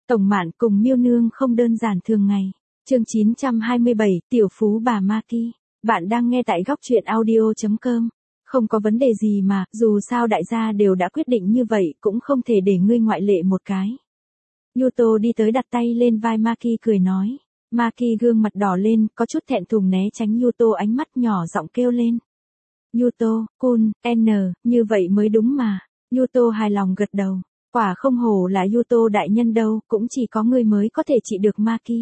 Tổng Mạn cùng Miêu Nương không đơn giản thường ngày. Chương 927, Tiểu Phú bà Maki. Bạn đang nghe tại góc truyện audio.com. Không có vấn đề gì mà, dù sao đại gia đều đã quyết định như vậy, cũng không thể để ngươi ngoại lệ một cái. Yuto đi tới đặt tay lên vai Maki cười nói. Maki gương mặt đỏ lên, có chút thẹn thùng né tránh Yuto, ánh mắt nhỏ giọng kêu lên. Yuto, Kun, như vậy mới đúng mà. Yuto hài lòng gật đầu. Quả không hổ là Yuto đại nhân đâu, cũng chỉ có ngươi mới có thể trị được Maki.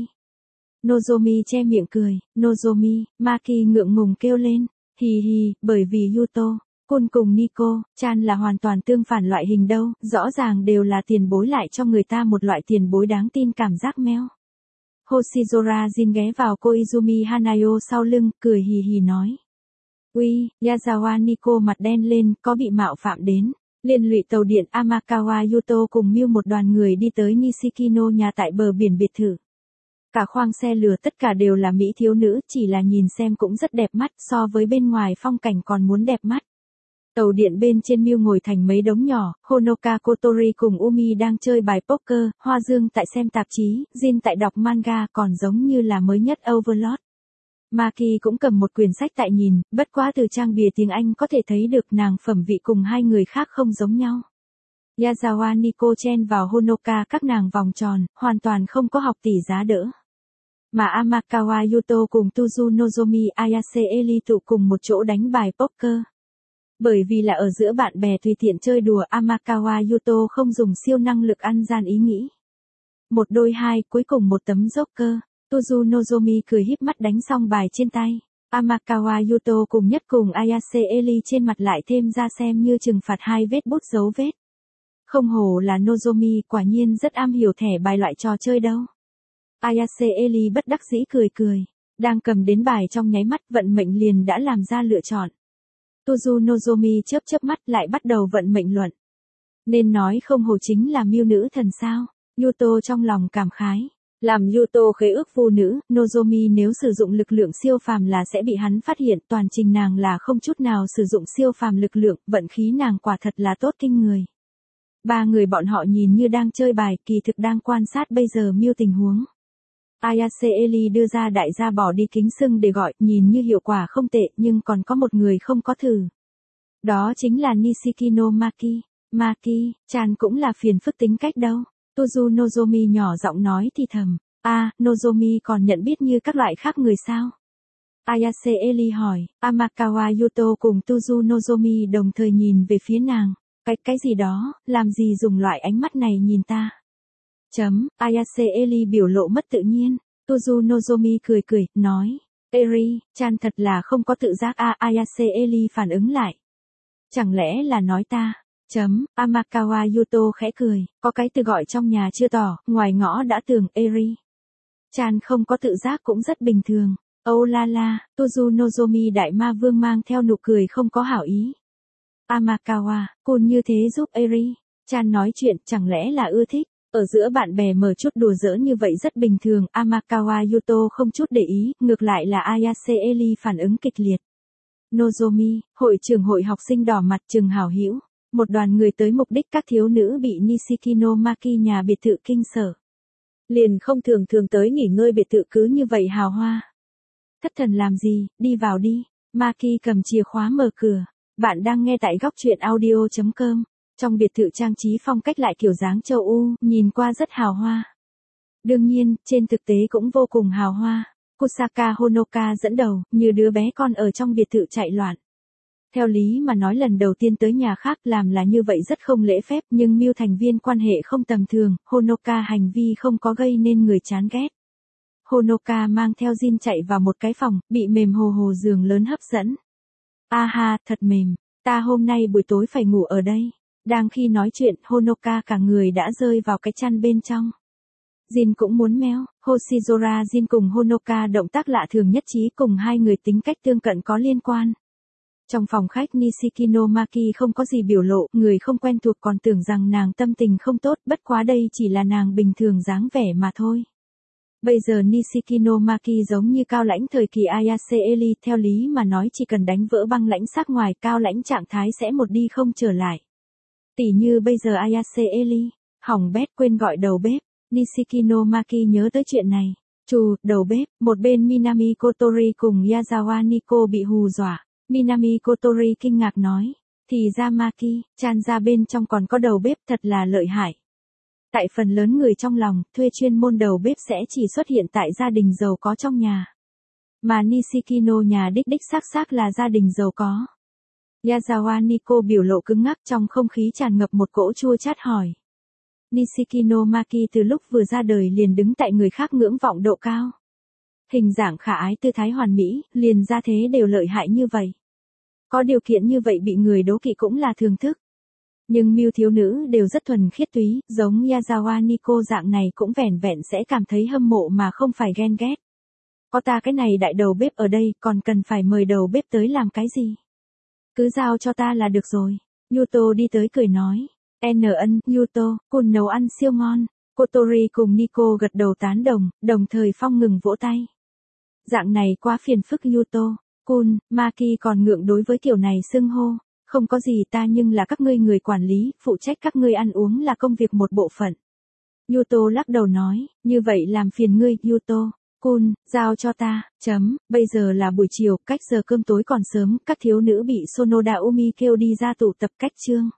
Nozomi che miệng cười. Nozomi, Maki ngượng ngùng kêu lên. Hì hì, bởi vì Yuto, Kun cùng Nico, Chan là hoàn toàn tương phản loại hình đâu, rõ ràng đều là tiền bối lại cho người ta một loại tiền bối đáng tin cảm giác meo. Hoshizora Jin ghé vào Koizumi Hanayo sau lưng, cười hì hì nói. Uy, Yazawa Nico mặt đen lên, có bị mạo phạm đến. Liên lụy tàu điện Amakawa Yuto cùng Miu một đoàn người đi tới Nishikino nhà tại bờ biển biệt thự. Cả khoang xe lửa tất cả đều là mỹ thiếu nữ, chỉ là nhìn xem cũng rất đẹp mắt, so với bên ngoài phong cảnh còn muốn đẹp mắt. Tàu điện bên trên Miu ngồi thành mấy đống nhỏ, Honoka Kotori cùng Umi đang chơi bài poker, Hoa Dương tại xem tạp chí, Jin tại đọc manga, còn giống như là mới nhất Overlord. Maki cũng cầm một quyển sách tại nhìn, bất quá từ trang bìa tiếng Anh có thể thấy được nàng phẩm vị cùng hai người khác không giống nhau. Yazawa Nico chen vào Honoka các nàng vòng tròn, hoàn toàn không có học tỷ giá đỡ. Mà Amakawa Yuto cùng Tuzu Nozomi Ayase Eli tụ cùng một chỗ đánh bài poker. Bởi vì là ở giữa bạn bè tùy tiện chơi đùa, Amakawa Yuto không dùng siêu năng lực ăn gian ý nghĩ. Một đôi hai, cuối cùng một tấm joker. Tuzu Nozomi cười híp mắt đánh xong bài trên tay. Amakawa Yuto cùng nhất cùng Ayase Eli trên mặt lại thêm ra xem như trừng phạt hai vết bút dấu vết. Không hổ là Nozomi, quả nhiên rất am hiểu thẻ bài loại trò chơi đâu. Ayase Eli bất đắc dĩ cười cười. Đang cầm đến bài trong nháy mắt, vận mệnh liền đã làm ra lựa chọn. Tuzu Nozomi chớp chớp mắt lại bắt đầu vận mệnh luận. Nên nói không hổ chính là Miu nữ thần sao. Yuto trong lòng cảm khái. Làm Yuto khế ước phụ nữ, Nozomi nếu sử dụng lực lượng siêu phàm là sẽ bị hắn phát hiện, toàn trình nàng là không chút nào sử dụng siêu phàm lực lượng, vận khí nàng quả thật là tốt kinh người. Ba người bọn họ nhìn như đang chơi bài, kỳ thực đang quan sát bây giờ Miu tình huống. Ayase Eli đưa ra đại gia bỏ đi kính xưng để gọi, nhìn như hiệu quả không tệ, nhưng còn có một người không có thử. Đó chính là Nishikino Maki. Maki, Chan cũng là phiền phức tính cách đâu. Tuzu Nozomi nhỏ giọng nói thì thầm. Nozomi còn nhận biết như các loại khác người sao? Ayase Eli hỏi. Amakawa Yuto cùng Tuzu Nozomi đồng thời nhìn về phía nàng. Cái gì đó, làm gì dùng loại ánh mắt này nhìn ta? Ayase Eli biểu lộ mất tự nhiên. Tuzu Nozomi cười cười, nói. Eri, Chan thật là không có tự giác. Ayase Eli phản ứng lại. Chẳng lẽ là nói ta? Amakawa Yuto khẽ cười, có cái từ gọi trong nhà chưa tỏ, ngoài ngõ đã tường. Eri. Chan không có tự giác cũng rất bình thường. Oh la la, Tuzu Nozomi đại ma vương mang theo nụ cười không có hảo ý. Amakawa, Kun như thế giúp Eri. Chan nói chuyện, chẳng lẽ là ưa thích. Ở giữa bạn bè mở chút đùa giỡn như vậy rất bình thường. Amakawa Yuto không chút để ý, ngược lại là Ayase Eli phản ứng kịch liệt. Nozomi, hội trưởng hội học sinh đỏ mặt trừng hảo hữu. Một đoàn người tới mục đích, các thiếu nữ bị Nishikino Maki nhà biệt thự kinh sở. Liền không thường tới nghỉ ngơi biệt thự cứ như vậy hào hoa. Thất thần làm gì, đi vào đi. Maki cầm chìa khóa mở cửa. Bạn đang nghe tại góc truyện audio.com. Trong biệt thự trang trí phong cách lại kiểu dáng châu Âu, nhìn qua rất hào hoa. Đương nhiên, trên thực tế cũng vô cùng hào hoa. Kusaka Honoka dẫn đầu, như đứa bé con ở trong biệt thự chạy loạn. Theo lý mà nói lần đầu tiên tới nhà khác làm là như vậy rất không lễ phép, nhưng Miu thành viên quan hệ không tầm thường, Honoka hành vi không có gây nên người chán ghét. Honoka mang theo Jin chạy vào một cái phòng, bị mềm hồ hồ giường lớn hấp dẫn. Thật mềm, ta hôm nay buổi tối phải ngủ ở đây. Đang khi nói chuyện, Honoka cả người đã rơi vào cái chăn bên trong. Jin cũng muốn méo, Hoshizora Jin cùng Honoka động tác lạ thường nhất trí, cùng hai người tính cách tương cận có liên quan. Trong phòng khách Nishikino Maki không có gì biểu lộ, người không quen thuộc còn tưởng rằng nàng tâm tình không tốt, bất quá đây chỉ là nàng bình thường dáng vẻ mà thôi. Bây giờ Nishikino Maki giống như cao lãnh thời kỳ Ayase Eli, theo lý mà nói chỉ cần đánh vỡ băng lãnh sắc ngoài, cao lãnh trạng thái sẽ một đi không trở lại. Tỉ như bây giờ Ayase Eli, hỏng bét quên gọi đầu bếp, Nishikino Maki nhớ tới chuyện này. Đầu bếp, một bên Minami Kotori cùng Yazawa Niko bị hù dọa. Minami Kotori kinh ngạc nói. Thì ra Maki, chan ra bên trong còn có đầu bếp thật là lợi hại. Tại phần lớn người trong lòng, thuê chuyên môn đầu bếp sẽ chỉ xuất hiện tại gia đình giàu có trong nhà. Mà Nishikino nhà đích xác là gia đình giàu có. Yazawa Niko biểu lộ cứng ngắc, trong không khí tràn ngập một cỗ chua chát hỏi. Nishikino Maki từ lúc vừa ra đời liền đứng tại người khác ngưỡng vọng độ cao. Hình dạng khả ái tư thái hoàn mỹ, liền ra thế đều lợi hại như vậy. Có điều kiện như vậy bị người đố kỵ cũng là thường thức. Nhưng mưu thiếu nữ đều rất thuần khiết túy, giống Yazawa Niko dạng này cũng vẻn vẹn sẽ cảm thấy hâm mộ mà không phải ghen ghét. Có ta cái này đại đầu bếp ở đây, còn cần phải mời đầu bếp tới làm cái gì? Cứ giao cho ta là được rồi. Yuto đi tới cười nói. Yuto, Kun nấu ăn siêu ngon. Kotori cùng Niko gật đầu tán đồng thời Phong ngừng vỗ tay. Dạng này quá phiền phức Yuto. Kun, Maki còn ngượng đối với kiểu này xưng hô. Không có gì, ta nhưng là các ngươi người quản lý, phụ trách các ngươi ăn uống là công việc một bộ phận. Yuto lắc đầu nói, như vậy làm phiền ngươi, Yuto. Kun, giao cho ta, bây giờ là buổi chiều, cách giờ cơm tối còn sớm, các thiếu nữ bị Sonoda Umi kêu đi ra tụ tập cách chương.